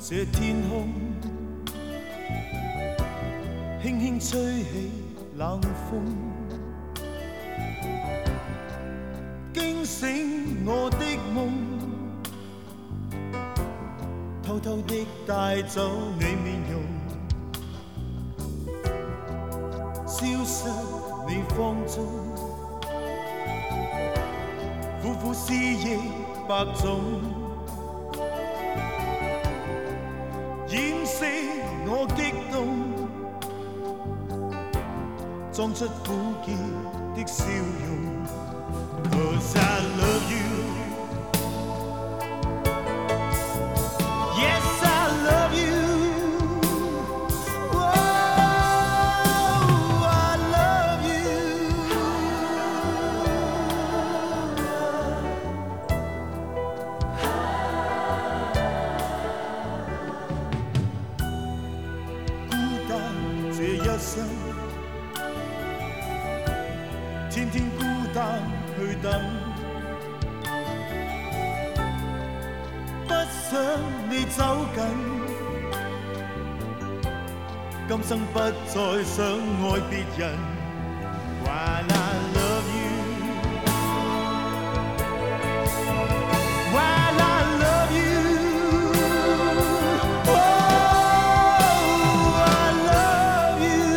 这天空，轻轻吹起冷风，惊醒我的梦，偷偷地带走你面容，消失你芳踪，苦苦思忆百种，掩饰我激动，装出苦涩的笑容。Cause I love you, yes I love you, oh I love you。 孤單這一生，天天孤單去等，不想你走近，今生不再想愛別人。While I love you, while I love you, oh I love you。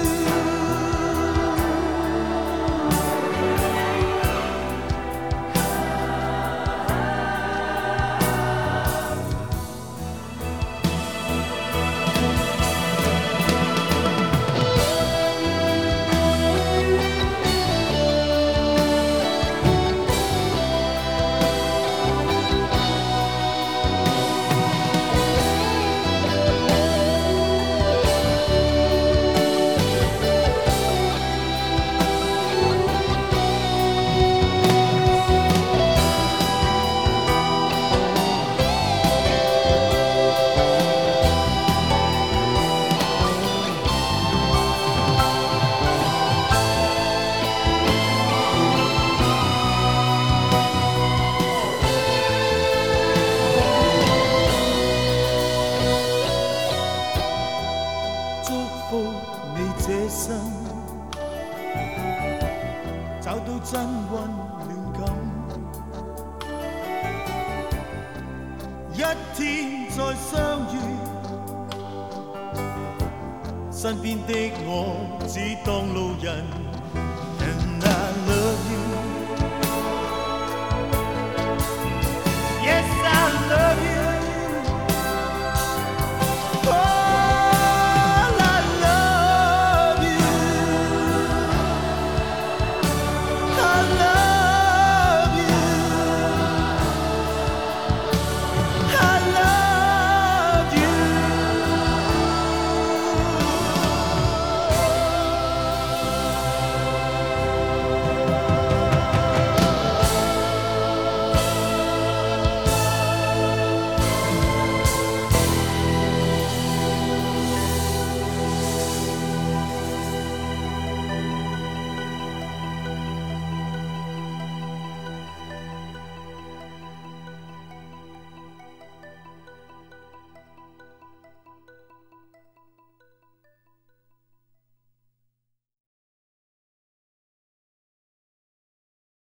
這生找到真溫暖感，一天再相遇，身邊的我只當路人。